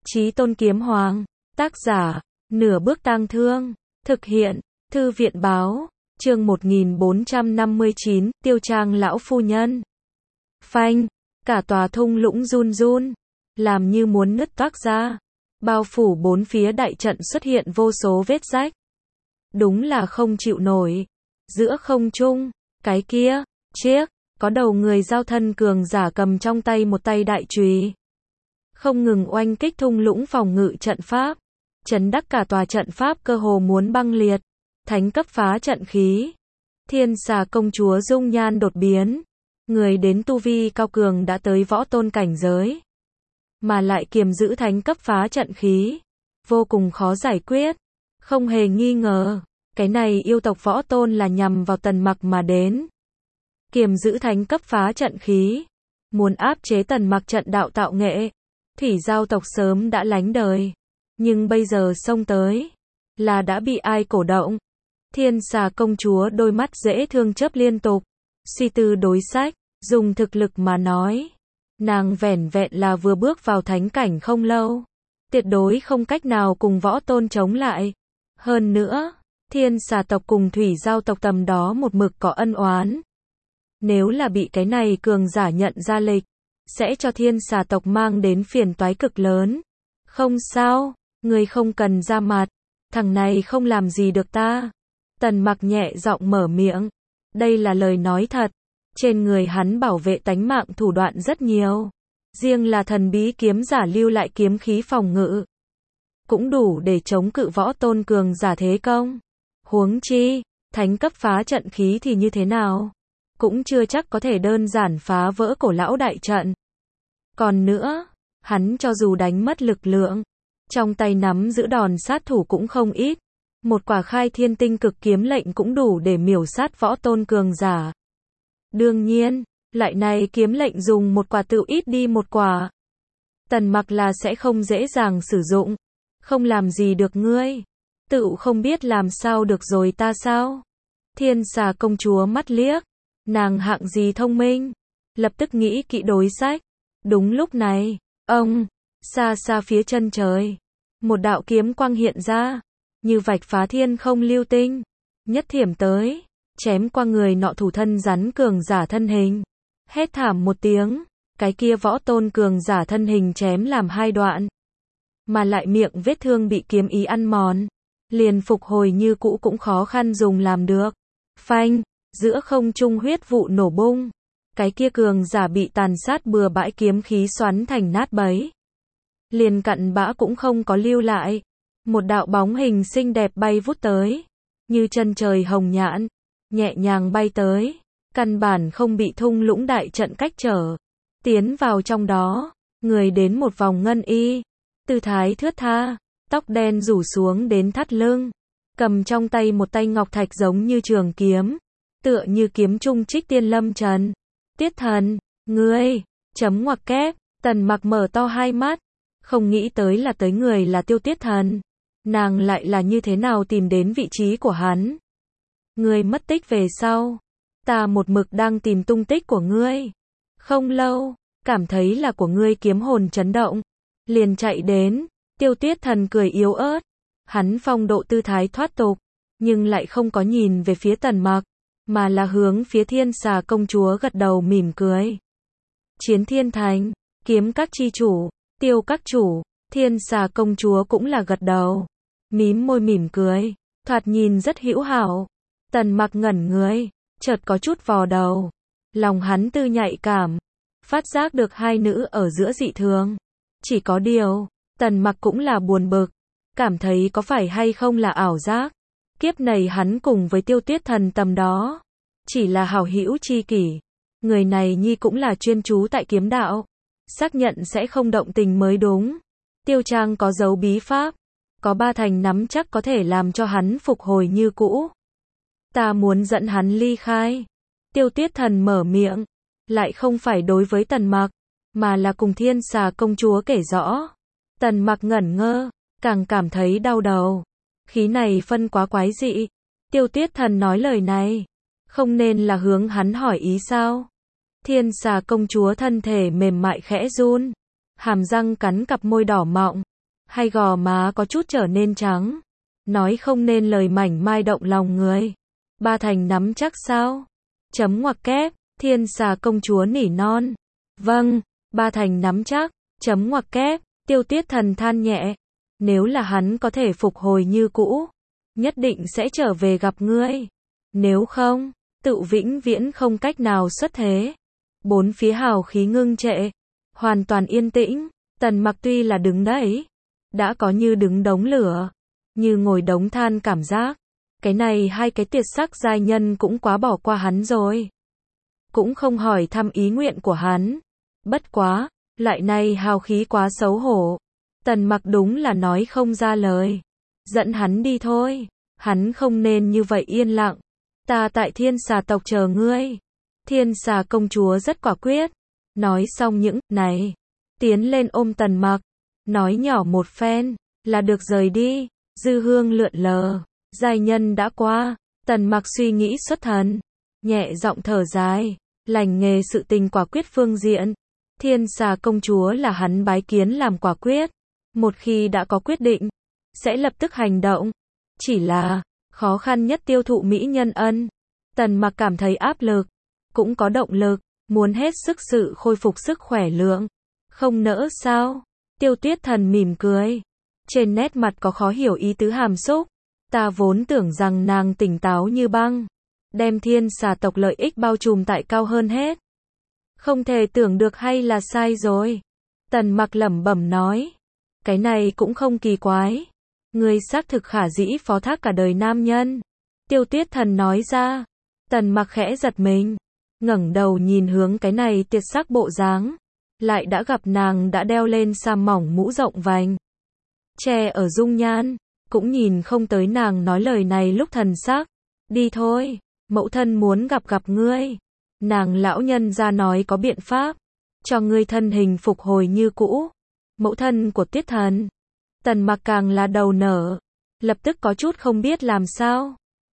Chí Tôn Kiếm Hoàng, tác giả, Nửa Bước Tang Thương, thực hiện, Thư viện báo, chương 1459, Tiêu Trang lão phu nhân. Phanh, cả tòa thung lũng run run, làm như muốn nứt toác ra. Bao phủ bốn phía đại trận xuất hiện vô số vết rách. Đúng là không chịu nổi. Giữa không trung, cái kia, chiếc, có đầu người giao thân cường giả cầm trong tay một tay đại chùy, không ngừng oanh kích thung lũng phòng ngự trận pháp, chấn đắc cả tòa trận pháp cơ hồ muốn băng liệt. Thánh cấp phá trận khí. Thiên Xà công chúa dung nhan đột biến, người đến tu vi cao cường đã tới võ tôn cảnh giới, mà lại kiềm giữ thánh cấp phá trận khí, vô cùng khó giải quyết. Không hề nghi ngờ, cái này yêu tộc võ tôn là nhằm vào Tần Mặc mà đến. Kiềm giữ thánh cấp phá trận khí, muốn áp chế Tần Mặc trận đạo tạo nghệ, Thủy Giao tộc sớm đã lánh đời, nhưng bây giờ xông tới, là đã bị ai cổ động. Thiên Xà công chúa đôi mắt dễ thương chớp liên tục, suy tư đối sách, dùng thực lực mà nói, nàng vẻn vẹn là vừa bước vào thánh cảnh không lâu, tuyệt đối không cách nào cùng võ tôn chống lại. Hơn nữa, Thiên Xà tộc cùng Thủy Giao tộc tầm đó một mực có ân oán. Nếu là bị cái này cường giả nhận ra lịch, sẽ cho Thiên Xà tộc mang đến phiền toái cực lớn. Không sao, ngươi không cần ra mặt, thằng này không làm gì được ta. Tần Mặc nhẹ giọng mở miệng, đây là lời nói thật, trên người hắn bảo vệ tánh mạng thủ đoạn rất nhiều, riêng là thần bí kiếm giả lưu lại kiếm khí phòng ngự, cũng đủ để chống cự võ tôn cường giả thế công. Huống chi, thánh cấp phá trận khí thì như thế nào, cũng chưa chắc có thể đơn giản phá vỡ cổ lão đại trận. Còn nữa, hắn cho dù đánh mất lực lượng, trong tay nắm giữ đòn sát thủ cũng không ít. Một quả khai thiên tinh cực kiếm lệnh cũng đủ để miểu sát võ tôn cường giả. Đương nhiên, lại này kiếm lệnh dùng một quả tự ít đi một quả. Tần Mặc là sẽ không dễ dàng sử dụng. Không làm gì được ngươi. Tự không biết làm sao được rồi ta sao? Thiên Xà công chúa mắt liếc. Nàng hạng gì thông minh. Lập tức nghĩ kỹ đối sách. Đúng lúc này, xa xa phía chân trời, một đạo kiếm quang hiện ra, như vạch phá thiên không lưu tinh, nhất thiểm tới, chém qua người nọ thủ thân rắn cường giả thân hình. Hét thảm một tiếng, cái kia võ tôn cường giả thân hình chém làm hai đoạn, mà lại miệng vết thương bị kiếm ý ăn mòn, liền phục hồi như cũ cũng khó khăn dùng làm được. Phanh, giữa không trung huyết vụ nổ bung, cái kia cường giả bị tàn sát bừa bãi kiếm khí xoắn thành nát bấy, liền cặn bã cũng không có lưu lại. Một đạo bóng hình xinh đẹp bay vút tới, như chân trời hồng nhãn, nhẹ nhàng bay tới, căn bản không bị thung lũng đại trận cách trở. Tiến vào trong đó, người đến một vòng ngân y, tư thái thướt tha, tóc đen rủ xuống đến thắt lưng, cầm trong tay một tay ngọc thạch giống như trường kiếm, tựa như kiếm trung trích tiên lâm trần. Tiết thần, ngươi, chấm ngoặc kép, Tần Mặc mở to hai mắt, không nghĩ tới là tới người là Tiêu Tiết Thần. Nàng lại là như thế nào tìm đến vị trí của hắn? Ngươi mất tích về sau, ta một mực đang tìm tung tích của ngươi. Không lâu, cảm thấy là của ngươi kiếm hồn chấn động, liền chạy đến. Tiêu Tiết Thần cười yếu ớt, hắn phong độ tư thái thoát tục, nhưng lại không có nhìn về phía Tần Mặc, mà là hướng phía Thiên Xà công chúa gật đầu mỉm cười. Chiến Thiên Thành, kiếm các chi chủ, Tiêu các chủ, Thiên Xà công chúa cũng là gật đầu, mím môi mỉm cười, thoạt nhìn rất hữu hảo. Tần Mặc ngẩn người, chợt có chút vò đầu, lòng hắn tư nhạy cảm, phát giác được hai nữ ở giữa dị thường. Chỉ có điều, Tần Mặc cũng là buồn bực, cảm thấy có phải hay không là ảo giác. Kiếp này hắn cùng với Tiêu Tiết Thần tầm đó, chỉ là hảo hữu chi kỷ. Người này nhi cũng là chuyên chú tại kiếm đạo, xác nhận sẽ không động tình mới đúng. Tiêu Trang có dấu bí pháp, có ba thành nắm chắc có thể làm cho hắn phục hồi như cũ. Ta muốn dẫn hắn ly khai. Tiêu Tiết Thần mở miệng, lại không phải đối với Tần Mặc, mà là cùng Thiên Xà công chúa kể rõ. Tần Mặc ngẩn ngơ, càng cảm thấy đau đầu. Khí này phân quá quái dị. Tiêu Tiết Thần nói lời này, không nên là hướng hắn hỏi ý sao? Thiên Xà công chúa thân thể mềm mại khẽ run, hàm răng cắn cặp môi đỏ mọng, hay gò má có chút trở nên trắng. Nói không nên lời mảnh mai động lòng người. Ba thành nắm chắc sao? Chấm ngoặc kép, Thiên Xà công chúa nỉ non. Vâng, ba thành nắm chắc, chấm ngoặc kép, Tiêu Tuyết Thần than nhẹ. Nếu là hắn có thể phục hồi như cũ, nhất định sẽ trở về gặp ngươi. Nếu không, tự vĩnh viễn không cách nào xuất thế. Bốn phía hào khí ngưng trệ, hoàn toàn yên tĩnh. Tần Mặc tuy là đứng đấy, đã có như đứng đống lửa, như ngồi đống than cảm giác. Cái này hai cái tuyệt sắc giai nhân cũng quá bỏ qua hắn rồi. Cũng không hỏi thăm ý nguyện của hắn. Bất quá, loại này hào khí quá xấu hổ. Tần Mặc đúng là nói không ra lời. Dẫn hắn đi thôi. Hắn không nên như vậy yên lặng. Ta tại Thiên Xà tộc chờ ngươi. Thiên Xà công chúa rất quả quyết. Nói xong những này, tiến lên ôm Tần Mặc, nói nhỏ một phen, là được rời đi. Dư hương lượn lờ, giai nhân đã qua. Tần Mặc suy nghĩ xuất thần, nhẹ giọng thở dài. Lành nghề sự tình quả quyết phương diện, Thiên Xà công chúa là hắn bái kiến làm quả quyết. Một khi đã có quyết định, sẽ lập tức hành động. Chỉ là, khó khăn nhất tiêu thụ mỹ nhân ân. Tần Mặc cảm thấy áp lực, cũng có động lực, muốn hết sức sự khôi phục sức khỏe lượng. Không nỡ sao? Tiêu Tuyết Thần mỉm cười. Trên nét mặt có khó hiểu ý tứ hàm xúc. Ta vốn tưởng rằng nàng tỉnh táo như băng, đem Thiên Xà tộc lợi ích bao trùm tại cao hơn hết. Không thể tưởng được hay là sai rồi. Tần Mặc lẩm bẩm nói. Cái này cũng không kỳ quái. Ngươi xác thực khả dĩ phó thác cả đời nam nhân. Tiêu Tuyết Thần nói ra. Tần Mặc khẽ giật mình, ngẩng đầu nhìn hướng cái này tuyệt sắc bộ dáng. Lại đã gặp nàng đã đeo lên sam mỏng mũ rộng vành, che ở dung nhan, cũng nhìn không tới nàng nói lời này lúc thần sắc. Đi thôi, mẫu thân muốn gặp ngươi. Nàng lão nhân ra nói có biện pháp, cho ngươi thân hình phục hồi như cũ. Mẫu thân của Tuyết Thần. Tần Mặc càng là đầu nở, lập tức có chút không biết làm sao.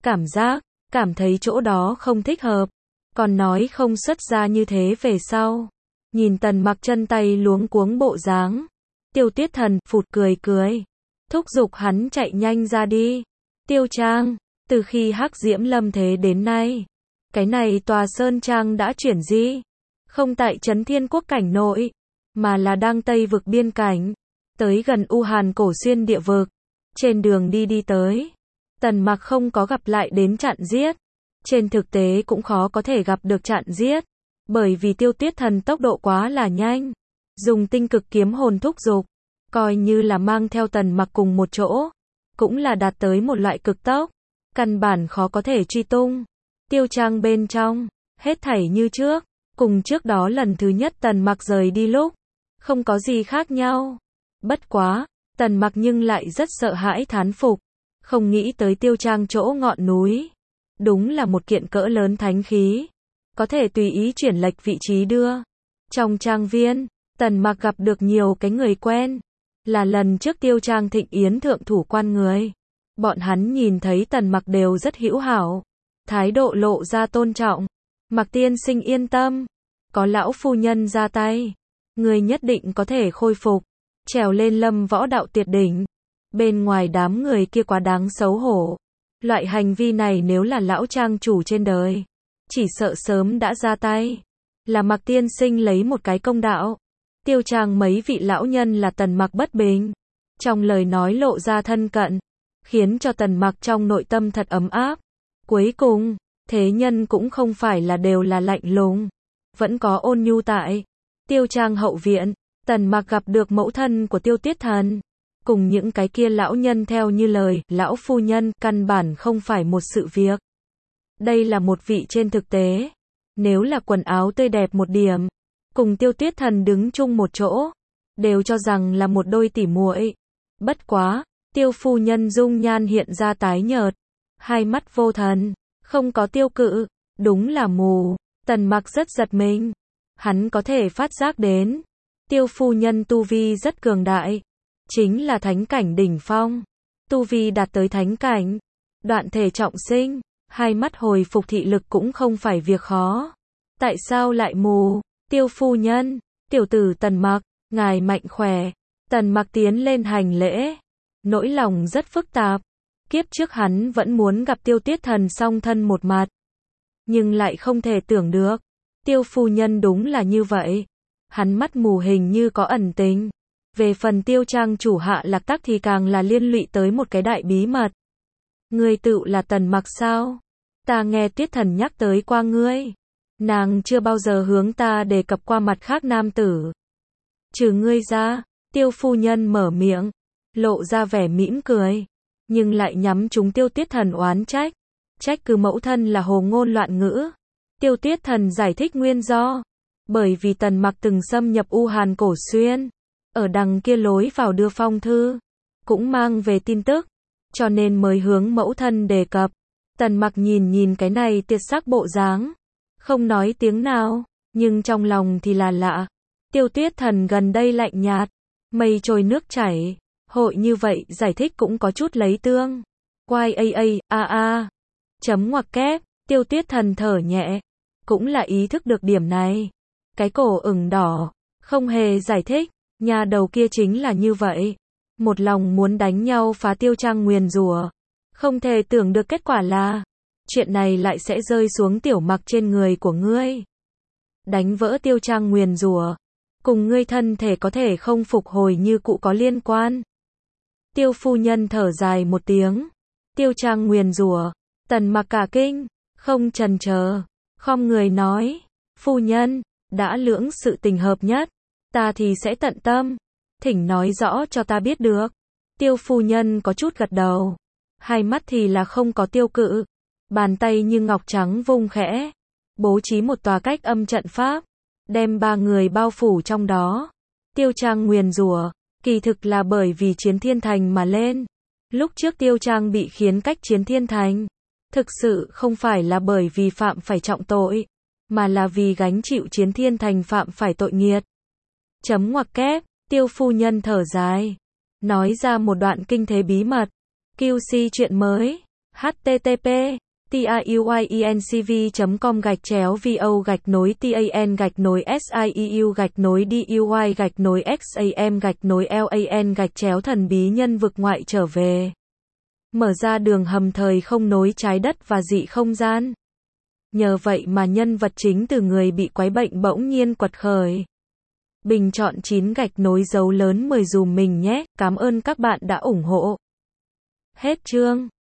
Cảm thấy chỗ đó không thích hợp, còn nói không xuất ra như thế về sau. Nhìn Tần Mặc chân tay luống cuống bộ dáng, Tiêu Tuyết Thần phụt cười, thúc giục hắn chạy nhanh ra đi. Tiêu Trang, từ khi Hắc Diễm lâm thế đến nay, cái này tòa sơn trang đã chuyển di, không tại Trấn Thiên Quốc cảnh nội, mà là đang Tây vực biên cảnh, tới gần U Hàn cổ xuyên địa vực. Trên đường đi tới, Tần Mặc không có gặp lại đến chặn giết. Trên thực tế cũng khó có thể gặp được chặn giết, bởi vì Tiêu Tuyết Thần tốc độ quá là nhanh, dùng tinh cực kiếm hồn thúc giục, coi như là mang theo Tần Mặc cùng một chỗ, cũng là đạt tới một loại cực tốc, căn bản khó có thể truy tung. Tiêu Trang bên trong, hết thảy như trước, cùng trước đó lần thứ nhất Tần Mặc rời đi lúc, không có gì khác nhau. Bất quá, Tần Mặc nhưng lại rất sợ hãi thán phục, không nghĩ tới Tiêu Trang chỗ ngọn núi, đúng là một kiện cỡ lớn thánh khí, có thể tùy ý chuyển lệch vị trí đưa. Trong trang viên, Tần Mặc gặp được nhiều cái người quen, là lần trước Tiêu Trang thịnh yến thượng thủ quan người. Bọn hắn nhìn thấy Tần Mặc đều rất hữu hảo, thái độ lộ ra tôn trọng. Mặc tiên sinh yên tâm, có lão phu nhân ra tay, người nhất định có thể khôi phục, trèo lên Lâm võ đạo tuyệt đỉnh. Bên ngoài đám người kia quá đáng xấu hổ. Loại hành vi này nếu là lão trang chủ trên đời, chỉ sợ sớm đã ra tay. Là Mặc tiên sinh lấy một cái công đạo. Tiêu Trang mấy vị lão nhân là Tần Mặc bất bình, trong lời nói lộ ra thân cận, khiến cho Tần Mặc trong nội tâm thật ấm áp. Cuối cùng, thế nhân cũng không phải là đều là lạnh lùng, vẫn có ôn nhu tại. Tiêu Trang hậu viện, Tần Mặc gặp được mẫu thân của Tiêu Tuyết Thần, cùng những cái kia lão nhân theo như lời, lão phu nhân, căn bản không phải một sự việc. Đây là một vị trên thực tế, nếu là quần áo tươi đẹp một điểm, cùng Tiêu Tuyết Thần đứng chung một chỗ, đều cho rằng là một đôi tỉ muội. Bất quá, Tiêu phu nhân dung nhan hiện ra tái nhợt, hai mắt vô thần, không có tiêu cự, đúng là mù. Tần Mặc rất giật mình, hắn có thể phát giác đến, Tiêu phu nhân tu vi rất cường đại, chính là thánh cảnh đỉnh phong, tu vi đạt tới thánh cảnh, đoạn thể trọng sinh, hai mắt hồi phục thị lực cũng không phải việc khó. Tại sao lại mù? Tiêu phu nhân, tiểu tử Tần Mặc, ngài mạnh khỏe. Tần Mặc tiến lên hành lễ. Nỗi lòng rất phức tạp. Kiếp trước hắn vẫn muốn gặp Tiêu Tiết Thần song thân một mặt. Nhưng lại không thể tưởng được. Tiêu phu nhân đúng là như vậy. Hắn mắt mù hình như có ẩn tình. Về phần Tiêu Trang chủ Hạ Lạc Tắc thì càng là liên lụy tới một cái đại bí mật. Ngươi tự là Tần Mặc sao? Ta nghe Tiết Thần nhắc tới qua ngươi. Nàng chưa bao giờ hướng ta đề cập qua mặt khác nam tử. Trừ ngươi ra, Tiêu phu nhân mở miệng, lộ ra vẻ mỉm cười, nhưng lại nhắm trúng Tiêu Tiết Thần oán trách. Trách cứ mẫu thân là hồ ngôn loạn ngữ. Tiêu Tiết Thần giải thích nguyên do. Bởi vì Tần Mặc từng xâm nhập U Hàn Cổ Xuyên. Ở đằng kia lối vào đưa phong thư. Cũng mang về tin tức. Cho nên mới hướng mẫu thân đề cập. Tần Mặc nhìn cái này tiệt sắc bộ dáng. Không nói tiếng nào. Nhưng trong lòng thì là lạ. Tiêu Tiết Thần gần đây lạnh nhạt. Mây trôi nước chảy. Hội như vậy giải thích cũng có chút lấy tương. Quai a. Chấm ngoặc kép. Tiêu Tiết Thần thở nhẹ. Cũng là ý thức được điểm này. Cái cổ ửng đỏ. Không hề giải thích. Nhà đầu kia chính là như vậy. Một lòng muốn đánh nhau phá Tiêu Trang nguyền rủa. Không thể tưởng được kết quả là. Chuyện này lại sẽ rơi xuống Tiểu Mặc trên người của ngươi. Đánh vỡ Tiêu Trang nguyền rủa. Cùng ngươi thân thể có thể không phục hồi như cũ có liên quan. Tiêu phu nhân thở dài một tiếng. Tiêu Trang nguyền rủa. Tần Mặc cả kinh. Không chần chờ. Khom người nói. Phu nhân, đã lưỡng sự tình hợp nhất. Ta thì sẽ tận tâm. Thỉnh nói rõ cho ta biết được. Tiêu phu nhân có chút gật đầu. Hai mắt thì là không có tiêu cự. Bàn tay như ngọc trắng vung khẽ. Bố trí một tòa cách âm trận pháp. Đem 3 người bao phủ trong đó. Tiêu Trang nguyền rủa. Kỳ thực là bởi vì Chiến Thiên Thành mà lên. Lúc trước Tiêu Trang bị khiến cách Chiến Thiên Thành. Thực sự không phải là bởi vì phạm phải trọng tội. Mà là vì gánh chịu Chiến Thiên Thành phạm phải tội nghiệt. Chấm ngoặc kép. Tiêu phu nhân thở dài. Nói ra một đoạn kinh thế bí mật. QC chuyện mới. http tiuyinc.com/vo-sieu-duy-exam-lan-thần bí nhân vực ngoại trở về. Mở ra đường hầm thời không nối trái đất và dị không gian. Nhờ vậy mà nhân vật chính từ người bị quái bệnh bỗng nhiên quật khởi. Bình chọn 9 gạch nối dấu lớn 10 dùm mình nhé. Cảm ơn các bạn đã ủng hộ. Hết chương.